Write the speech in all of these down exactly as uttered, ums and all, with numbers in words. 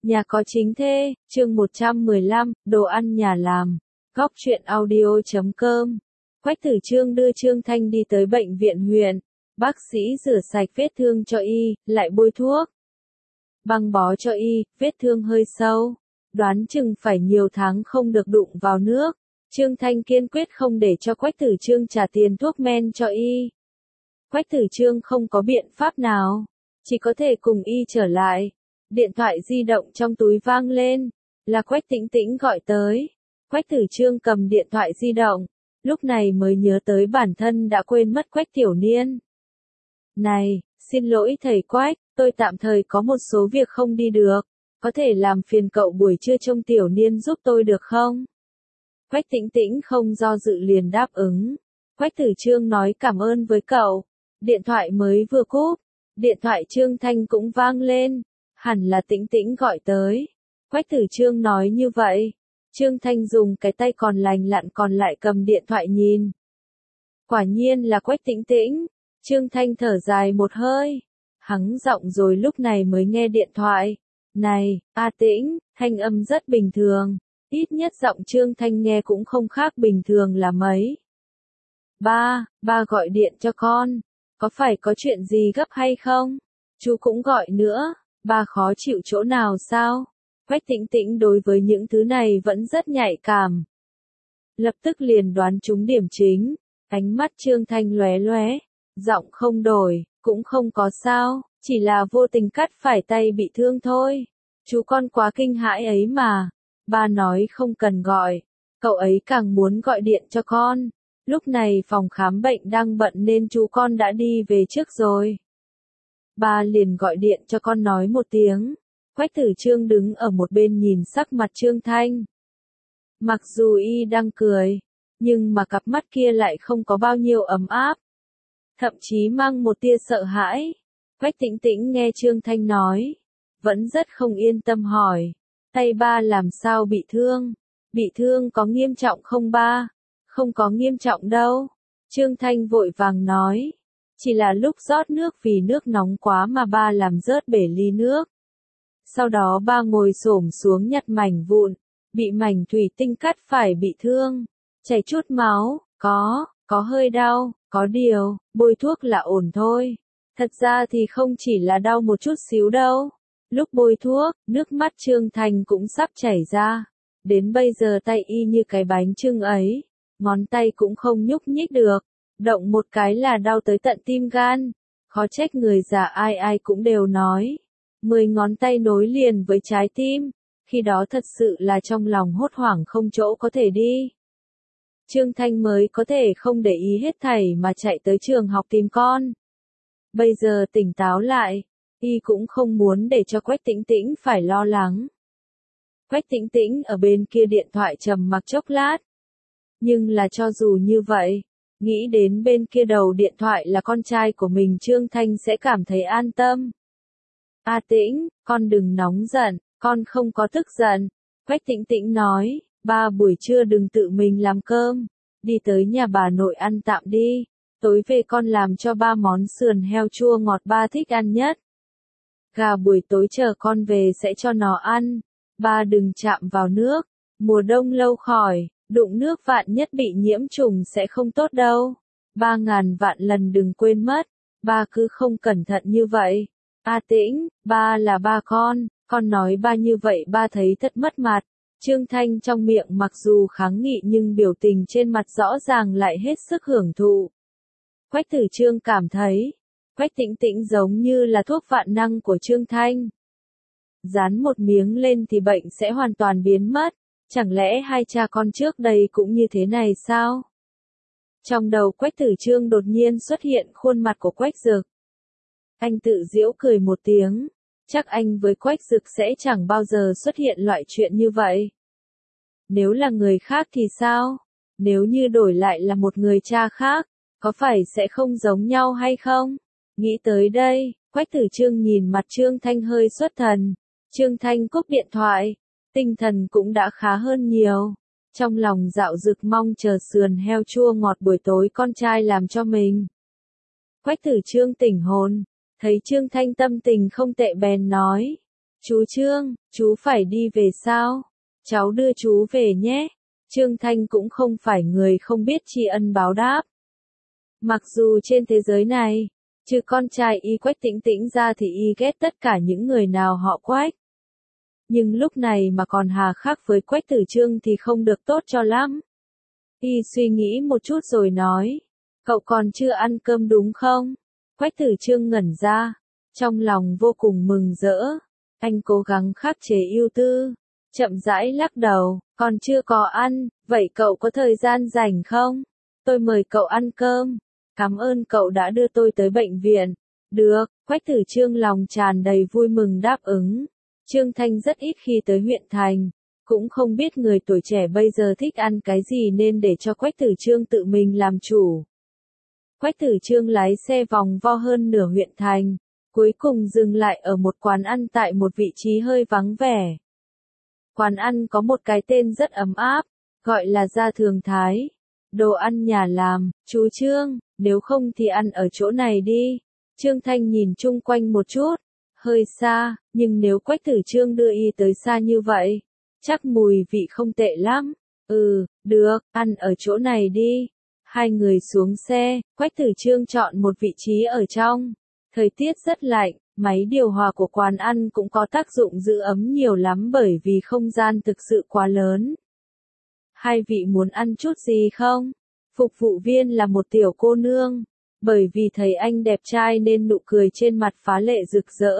Nhà có chính thê, chương một trăm mười lăm, đồ ăn nhà làm. Góc truyện audio chấm com. Quách Tử Trương đưa Trương Thanh đi tới bệnh viện huyện. Bác sĩ rửa sạch vết thương cho y, lại bôi thuốc. Băng bó cho y, vết thương hơi sâu. Đoán chừng phải nhiều tháng không được đụng vào nước. Trương Thanh kiên quyết không để cho Quách Tử Trương trả tiền thuốc men cho y. Quách Tử Trương không có biện pháp nào, chỉ có thể cùng y trở lại. Điện thoại di động trong túi vang lên, là Quách Tĩnh Tĩnh gọi tới. Quách Tử Trương cầm điện thoại di động, lúc này mới nhớ tới bản thân đã quên mất Quách Tiểu Niên. Này, xin lỗi thầy Quách, tôi tạm thời có một số việc không đi được, có thể làm phiền cậu buổi trưa trông Tiểu Niên giúp tôi được không? Quách Tĩnh Tĩnh không do dự liền đáp ứng. Quách Tử Trương nói cảm ơn với cậu. Điện thoại mới vừa cúp, điện thoại Trương Thanh cũng vang lên. Hẳn là Tĩnh Tĩnh gọi tới. Quách Tử Trương nói như vậy. Trương Thanh dùng cái tay còn lành lặn còn lại cầm điện thoại nhìn. Quả nhiên là Quách Tĩnh Tĩnh. Trương Thanh thở dài một hơi. Hắng giọng rồi lúc này mới nghe điện thoại. Này, A Tĩnh, thanh âm rất bình thường. Ít nhất giọng Trương Thanh nghe cũng không khác bình thường là mấy. Ba, ba gọi điện cho con. Có phải có chuyện gì gấp hay không? Chú cũng gọi nữa. Ba khó chịu chỗ nào sao? Quách Tĩnh Tĩnh đối với những thứ này vẫn rất nhạy cảm. Lập tức liền đoán trúng điểm chính. Ánh mắt Trương Thanh lóe lóe. Giọng không đổi, cũng không có sao. Chỉ là vô tình cắt phải tay bị thương thôi. Chú con quá kinh hãi ấy mà. Ba nói không cần gọi. Cậu ấy càng muốn gọi điện cho con. Lúc này phòng khám bệnh đang bận nên chú con đã đi về trước rồi. Ba liền gọi điện cho con nói một tiếng. Quách Tử Trương đứng ở một bên nhìn sắc mặt Trương Thanh. Mặc dù y đang cười, nhưng mà cặp mắt kia lại không có bao nhiêu ấm áp. Thậm chí mang một tia sợ hãi. Quách Tĩnh Tĩnh nghe Trương Thanh nói, vẫn rất không yên tâm hỏi. Tay ba làm sao bị thương? Bị thương có nghiêm trọng không ba? Không có nghiêm trọng đâu. Trương Thanh vội vàng nói. Chỉ là lúc rót nước vì nước nóng quá mà ba làm rớt bể ly nước. Sau đó ba ngồi xổm xuống nhặt mảnh vụn, bị mảnh thủy tinh cắt phải bị thương, chảy chút máu, có, có hơi đau, có điều, bôi thuốc là ổn thôi. Thật ra thì không chỉ là đau một chút xíu đâu. Lúc bôi thuốc, nước mắt Trương Thanh cũng sắp chảy ra. Đến bây giờ tay y như cái bánh chưng ấy, ngón tay cũng không nhúc nhích được. Động một cái là đau tới tận tim gan. Khó trách người già ai ai cũng đều nói. Mười ngón tay nối liền với trái tim. Khi đó thật sự là trong lòng hốt hoảng không chỗ có thể đi. Trương Thanh mới có thể không để ý hết thảy mà chạy tới trường học tìm con. Bây giờ tỉnh táo lại, y cũng không muốn để cho Quách Tĩnh Tĩnh phải lo lắng. Quách Tĩnh Tĩnh ở bên kia điện thoại trầm mặc chốc lát. Nhưng là cho dù như vậy, nghĩ đến bên kia đầu điện thoại là con trai của mình Trương Thanh sẽ cảm thấy an tâm. A Tĩnh, con đừng nóng giận, con không có tức giận. Quách Tĩnh Tĩnh nói, ba buổi trưa đừng tự mình làm cơm, đi tới nhà bà nội ăn tạm đi. Tối về con làm cho ba món sườn heo chua ngọt ba thích ăn nhất. Gà buổi tối chờ con về sẽ cho nó ăn. Ba đừng chạm vào nước, mùa đông lâu khỏi, đụng nước vạn nhất bị nhiễm trùng sẽ không tốt đâu. Ba ngàn vạn lần đừng quên mất, ba cứ không cẩn thận như vậy. A Tĩnh, ba là ba con, con nói ba như vậy ba thấy thật mất mặt. Trương Thanh trong miệng mặc dù kháng nghị nhưng biểu tình trên mặt rõ ràng lại hết sức hưởng thụ. Quách Tử Trương cảm thấy, Quách Tĩnh Tĩnh giống như là thuốc vạn năng của Trương Thanh. Dán một miếng lên thì bệnh sẽ hoàn toàn biến mất. Chẳng lẽ hai cha con trước đây cũng như thế này sao? Trong đầu Quách Tử Trương đột nhiên xuất hiện khuôn mặt của Quách Dực. Anh tự giễu cười một tiếng. Chắc anh với Quách Dực sẽ chẳng bao giờ xuất hiện loại chuyện như vậy. Nếu là người khác thì sao? Nếu như đổi lại là một người cha khác, có phải sẽ không giống nhau hay không? Nghĩ tới đây, Quách Tử Trương nhìn mặt Trương Thanh hơi xuất thần. Trương Thanh cúp điện thoại. Tinh thần cũng đã khá hơn nhiều. Trong lòng dạo dực mong chờ sườn heo chua ngọt buổi tối con trai làm cho mình. Quách Tử Trương tỉnh hồn. Thấy Trương Thanh tâm tình không tệ bèn nói. Chú Trương, chú phải đi về sao? Cháu đưa chú về nhé. Trương Thanh cũng không phải người không biết tri ân báo đáp. Mặc dù trên thế giới này, trừ con trai y Quách Tĩnh Tĩnh ra thì y ghét tất cả những người nào họ Quách. Nhưng lúc này mà còn hà khắc với Quách Tử Trương thì không được tốt cho lắm. Y suy nghĩ một chút rồi nói, cậu còn chưa ăn cơm đúng không? Quách Tử Trương ngẩn ra, trong lòng vô cùng mừng rỡ. Anh cố gắng khắc chế ưu tư, chậm rãi lắc đầu, còn chưa có ăn, vậy cậu có thời gian rảnh không? Tôi mời cậu ăn cơm. Cảm ơn cậu đã đưa tôi tới bệnh viện. Được, Quách Tử Trương lòng tràn đầy vui mừng đáp ứng. Trương Thanh rất ít khi tới huyện thành, cũng không biết người tuổi trẻ bây giờ thích ăn cái gì nên để cho Quách Tử Trương tự mình làm chủ. Quách Tử Trương lái xe vòng vo hơn nửa huyện thành, cuối cùng dừng lại ở một quán ăn tại một vị trí hơi vắng vẻ. Quán ăn có một cái tên rất ấm áp, gọi là Gia Thường Thái. Đồ ăn nhà làm, chú Trương, nếu không thì ăn ở chỗ này đi. Trương Thanh nhìn chung quanh một chút, hơi xa, nhưng nếu Quách Tử Trương đưa y tới xa như vậy, chắc mùi vị không tệ lắm. Ừ, được, ăn ở chỗ này đi. Hai người xuống xe, Quách Tử Trương chọn một vị trí ở trong. Thời tiết rất lạnh, máy điều hòa của quán ăn cũng có tác dụng giữ ấm nhiều lắm bởi vì không gian thực sự quá lớn. Hai vị muốn ăn chút gì không? Phục vụ viên là một tiểu cô nương, bởi vì thấy anh đẹp trai nên nụ cười trên mặt phá lệ rực rỡ.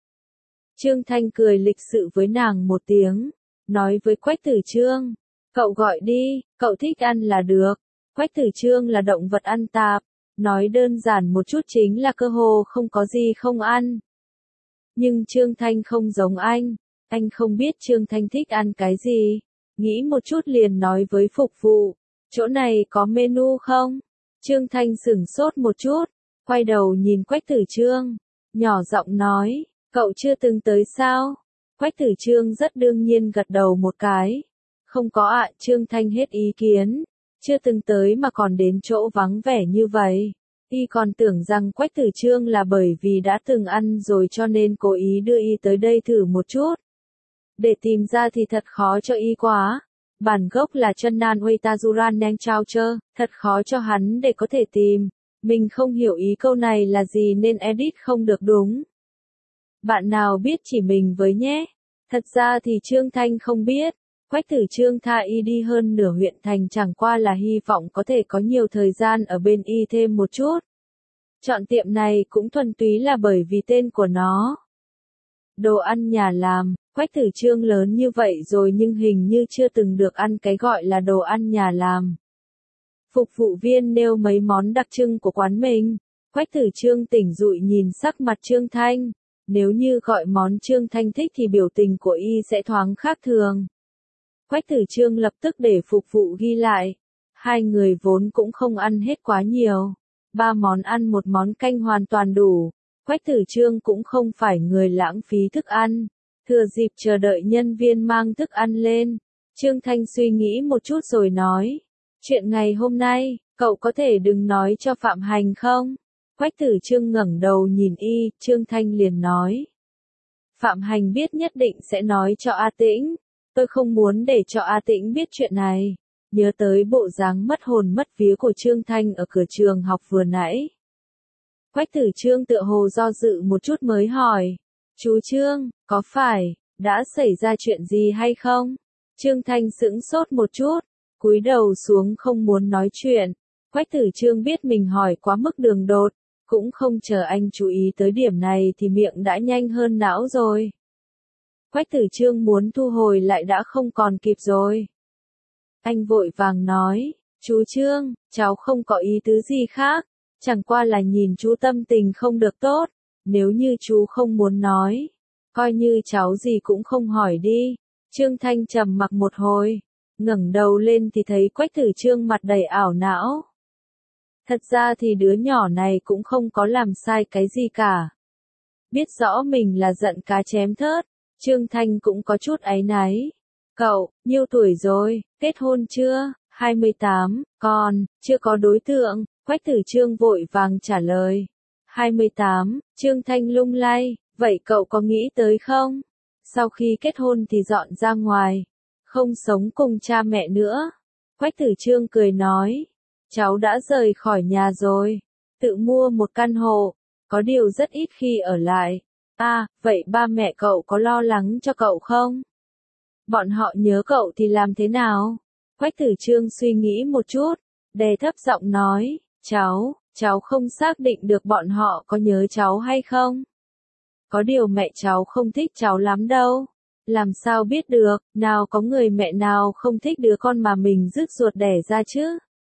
Trương Thanh cười lịch sự với nàng một tiếng, nói với Quách Tử Trương, cậu gọi đi, cậu thích ăn là được. Quách Tử Trương là động vật ăn tạp, nói đơn giản một chút chính là cơ hồ không có gì không ăn. Nhưng Trương Thanh không giống anh, anh không biết Trương Thanh thích ăn cái gì, nghĩ một chút liền nói với phục vụ, chỗ này có menu không? Trương Thanh sửng sốt một chút, quay đầu nhìn Quách Tử Trương, nhỏ giọng nói, cậu chưa từng tới sao? Quách Tử Trương rất đương nhiên gật đầu một cái, không có ạ. Trương Thanh hết ý kiến, chưa từng tới mà còn đến chỗ vắng vẻ như vậy. Y còn tưởng rằng Quách Tử Trương là bởi vì đã từng ăn rồi cho nên cố ý đưa y tới đây thử một chút. Để tìm ra thì thật khó cho y quá. Bản gốc là chân nan uy ta duran neng trao chơ, thật khó cho hắn để có thể tìm. Mình không hiểu ý câu này là gì nên edit không được đúng. Bạn nào biết chỉ mình với nhé. Thật ra thì Trương Thanh không biết. Quách Tử Trương tha y đi hơn nửa huyện thành chẳng qua là hy vọng có thể có nhiều thời gian ở bên y thêm một chút. Chọn tiệm này cũng thuần túy là bởi vì tên của nó. Đồ ăn nhà làm, Quách Tử Trương lớn như vậy rồi nhưng hình như chưa từng được ăn cái gọi là đồ ăn nhà làm. Phục vụ viên nêu mấy món đặc trưng của quán mình. Quách Tử Trương tỉnh dụi nhìn sắc mặt Trương Thanh. Nếu như gọi món Trương Thanh thích thì biểu tình của y sẽ thoáng khác thường. Quách Tử Trương lập tức để phục vụ ghi lại. Hai người vốn cũng không ăn hết quá nhiều. Ba món ăn một món canh hoàn toàn đủ. Quách Tử Trương cũng không phải người lãng phí thức ăn. Thừa dịp chờ đợi nhân viên mang thức ăn lên, Trương Thanh suy nghĩ một chút rồi nói. Chuyện ngày hôm nay, cậu có thể đừng nói cho Phạm Hành không? Quách Tử Trương ngẩng đầu nhìn y, Trương Thanh liền nói. Phạm Hành biết nhất định sẽ nói cho A Tĩnh. Tôi không muốn để cho A Tĩnh biết chuyện này. Nhớ tới bộ dáng mất hồn mất vía của Trương Thanh ở cửa trường học vừa nãy. Quách Tử Trương tựa hồ do dự một chút mới hỏi. Chú Trương, có phải, đã xảy ra chuyện gì hay không? Trương Thanh sững sốt một chút, cúi đầu xuống không muốn nói chuyện. Quách Tử Trương biết mình hỏi quá mức đường đột, cũng không chờ anh chú ý tới điểm này thì miệng đã nhanh hơn não rồi. Quách Tử Trương muốn thu hồi lại đã không còn kịp rồi. Anh vội vàng nói, chú Trương, cháu không có ý tứ gì khác, chẳng qua là nhìn chú tâm tình không được tốt, nếu như chú không muốn nói, coi như cháu gì cũng không hỏi đi. Trương Thanh trầm mặc một hồi, ngẩng đầu lên thì thấy Quách Tử Trương mặt đầy ảo não. Thật ra thì đứa nhỏ này cũng không có làm sai cái gì cả. Biết rõ mình là giận cá chém thớt, Trương Thanh cũng có chút áy náy. Cậu, nhiêu tuổi rồi, kết hôn chưa? hai mươi tám, còn, chưa có đối tượng. Quách Tử Trương vội vàng trả lời. hai mươi tám, Trương Thanh lung lay, vậy cậu có nghĩ tới không? Sau khi kết hôn thì dọn ra ngoài, không sống cùng cha mẹ nữa. Quách Tử Trương cười nói, cháu đã rời khỏi nhà rồi, tự mua một căn hộ, có điều rất ít khi ở lại. À, vậy ba mẹ cậu có lo lắng cho cậu không? Bọn họ nhớ cậu thì làm thế nào? Quách Tử Trương suy nghĩ một chút, đè thấp giọng nói, cháu, cháu không xác định được bọn họ có nhớ cháu hay không. Có điều mẹ cháu không thích cháu lắm đâu. Làm sao biết được, nào có người mẹ nào không thích đứa con mà mình rước ruột đẻ ra chứ?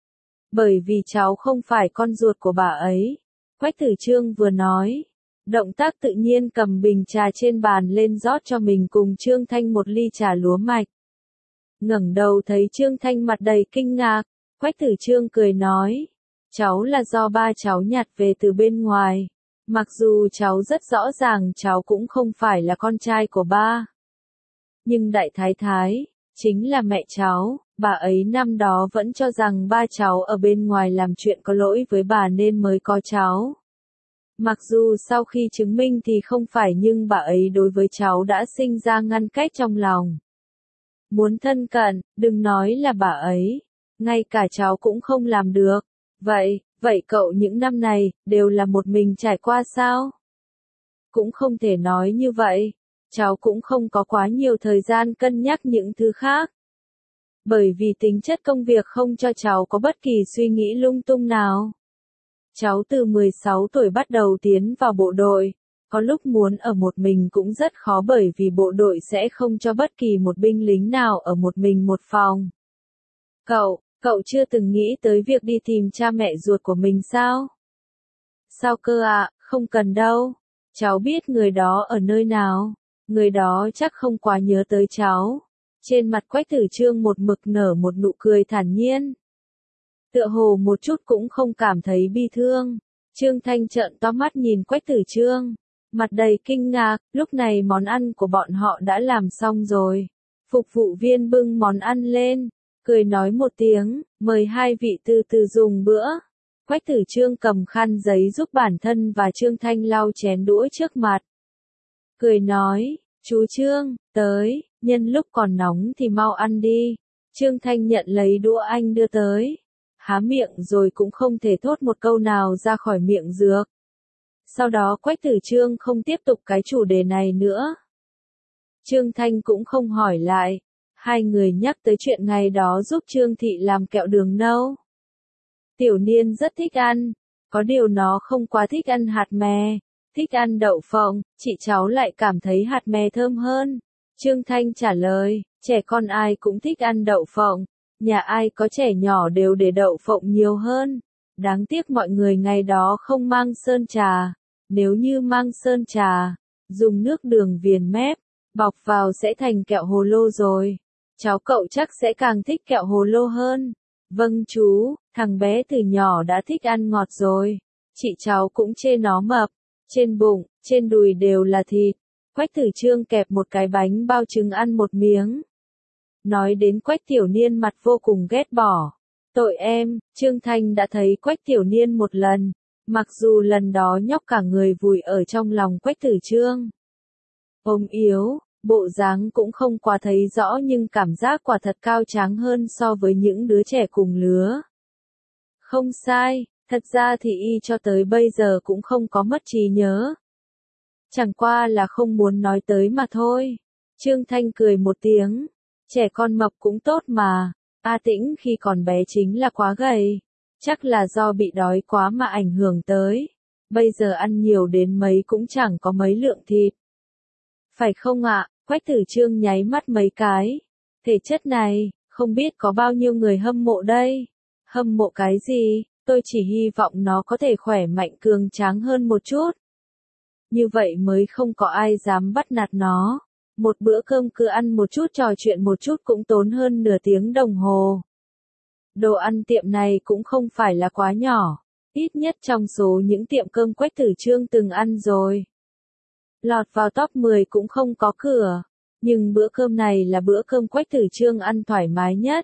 Bởi vì cháu không phải con ruột của bà ấy. Quách Tử Trương vừa nói, động tác tự nhiên cầm bình trà trên bàn lên rót cho mình cùng Trương Thanh một ly trà lúa mạch. Ngẩng đầu thấy Trương Thanh mặt đầy kinh ngạc, Quách Tử Trương cười nói, cháu là do ba cháu nhặt về từ bên ngoài. Mặc dù cháu rất rõ ràng cháu cũng không phải là con trai của ba. Nhưng đại thái thái, chính là mẹ cháu, bà ấy năm đó vẫn cho rằng ba cháu ở bên ngoài làm chuyện có lỗi với bà nên mới có cháu. Mặc dù sau khi chứng minh thì không phải nhưng bà ấy đối với cháu đã sinh ra ngăn cách trong lòng. Muốn thân cận, đừng nói là bà ấy, ngay cả cháu cũng không làm được. Vậy, vậy cậu những năm này, đều là một mình trải qua sao? Cũng không thể nói như vậy. Cháu cũng không có quá nhiều thời gian cân nhắc những thứ khác. Bởi vì tính chất công việc không cho cháu có bất kỳ suy nghĩ lung tung nào. Cháu từ mười sáu tuổi bắt đầu tiến vào bộ đội, có lúc muốn ở một mình cũng rất khó bởi vì bộ đội sẽ không cho bất kỳ một binh lính nào ở một mình một phòng. Cậu, cậu chưa từng nghĩ tới việc đi tìm cha mẹ ruột của mình sao? Sao cơ ạ, à? Không cần đâu. Cháu biết người đó ở nơi nào. Người đó chắc không quá nhớ tới cháu. Trên mặt Quách Tử Trương một mực nở một nụ cười thản nhiên. Tựa hồ một chút cũng không cảm thấy bi thương. Trương Thanh trợn to mắt nhìn Quách Tử Trương. Mặt đầy kinh ngạc, lúc này món ăn của bọn họ đã làm xong rồi. Phục vụ viên bưng món ăn lên, cười nói một tiếng, mời hai vị từ từ dùng bữa. Quách Tử Trương cầm khăn giấy giúp bản thân và Trương Thanh lau chén đũa trước mặt. Cười nói, chú Trương, tới, nhân lúc còn nóng thì mau ăn đi. Trương Thanh nhận lấy đũa anh đưa tới. Há miệng rồi cũng không thể thốt một câu nào ra khỏi miệng dược. Sau đó Quách Tử Trương không tiếp tục cái chủ đề này nữa. Trương Thanh cũng không hỏi lại. Hai người nhắc tới chuyện ngày đó giúp Trương Thị làm kẹo đường nâu. Tiểu Niên rất thích ăn, có điều nó không quá thích ăn hạt mè. Thích ăn đậu phộng, chị cháu lại cảm thấy hạt mè thơm hơn. Trương Thanh trả lời, trẻ con ai cũng thích ăn đậu phộng, nhà ai có trẻ nhỏ đều để đậu phộng nhiều hơn. Đáng tiếc mọi người ngày đó không mang sơn trà, nếu như mang sơn trà, dùng nước đường viền mép, bọc vào sẽ thành kẹo hồ lô rồi. Cháu cậu chắc sẽ càng thích kẹo hồ lô hơn. Vâng chú, thằng bé từ nhỏ đã thích ăn ngọt rồi. Chị cháu cũng chê nó mập. Trên bụng, trên đùi đều là thịt. Quách Tử Trương kẹp một cái bánh bao trứng ăn một miếng. Nói đến Quách Tiểu Niên mặt vô cùng ghét bỏ. Tội em, Trương Thanh đã thấy Quách Tiểu Niên một lần. Mặc dù lần đó nhóc cả người vùi ở trong lòng Quách Tử Trương. Ốm yếu, bộ dáng cũng không quá thấy rõ nhưng cảm giác quả thật cao tráng hơn so với những đứa trẻ cùng lứa. Không sai. Thật ra thì y cho tới bây giờ cũng không có mất trí nhớ. Chẳng qua là không muốn nói tới mà thôi. Trương Thanh cười một tiếng. Trẻ con mập cũng tốt mà. A Tĩnh khi còn bé chính là quá gầy. Chắc là do bị đói quá mà ảnh hưởng tới. Bây giờ ăn nhiều đến mấy cũng chẳng có mấy lượng thịt. Phải không ạ? Quách Tử Trương nháy mắt mấy cái. Thể chất này, không biết có bao nhiêu người hâm mộ đây. Hâm mộ cái gì? Tôi chỉ hy vọng nó có thể khỏe mạnh cường tráng hơn một chút. Như vậy mới không có ai dám bắt nạt nó. Một bữa cơm cứ ăn một chút trò chuyện một chút cũng tốn hơn nửa tiếng đồng hồ. Đồ ăn tiệm này cũng không phải là quá nhỏ. Ít nhất trong số những tiệm cơm Quách Tử Trương từng ăn rồi. Lọt vào top mười cũng không có cửa. Nhưng bữa cơm này là bữa cơm Quách Tử Trương ăn thoải mái nhất.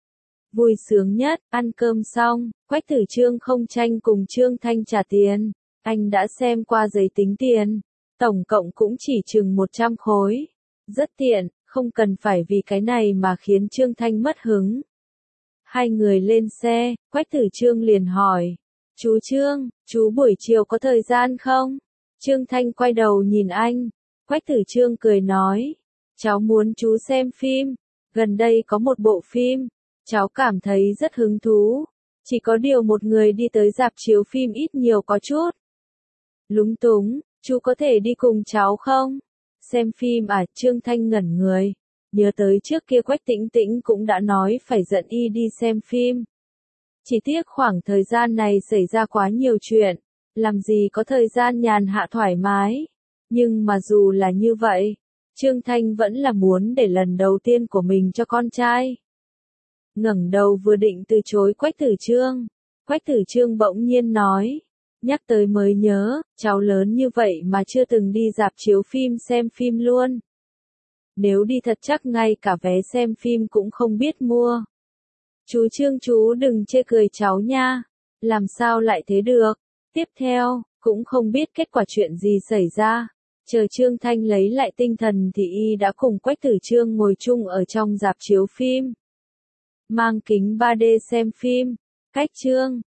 Vui sướng nhất, ăn cơm xong, Quách Tử Trương không tranh cùng Trương Thanh trả tiền. Anh đã xem qua giấy tính tiền. Tổng cộng cũng chỉ chừng một trăm khối. Rất tiện, không cần phải vì cái này mà khiến Trương Thanh mất hứng. Hai người lên xe, Quách Tử Trương liền hỏi. Chú Trương, chú buổi chiều có thời gian không? Trương Thanh quay đầu nhìn anh. Quách Tử Trương cười nói. Cháu muốn chú xem phim. Gần đây có một bộ phim. Cháu cảm thấy rất hứng thú. Chỉ có điều một người đi tới rạp chiếu phim ít nhiều có chút lúng túng. Chú có thể đi cùng cháu không? Xem phim à? Trương Thanh ngẩn người. Nhớ tới trước kia Quách Tĩnh Tĩnh cũng đã nói phải dẫn y đi xem phim. Chỉ tiếc khoảng thời gian này xảy ra quá nhiều chuyện, làm gì có thời gian nhàn hạ thoải mái. Nhưng mà dù là như vậy, Trương Thanh vẫn là muốn để lần đầu tiên của mình cho con trai. Ngẩng đầu vừa định từ chối Quách Tử Trương, Quách Tử Trương bỗng nhiên nói, nhắc tới mới nhớ, cháu lớn như vậy mà chưa từng đi rạp chiếu phim xem phim luôn. Nếu đi thật chắc ngay cả vé xem phim cũng không biết mua. Chú Trương chú đừng chê cười cháu nha. Làm sao lại thế được? Tiếp theo, cũng không biết kết quả chuyện gì xảy ra. Chờ Trương Thanh lấy lại tinh thần thì y đã cùng Quách Tử Trương ngồi chung ở trong rạp chiếu phim. Mang kính ba D xem phim. Cách Trương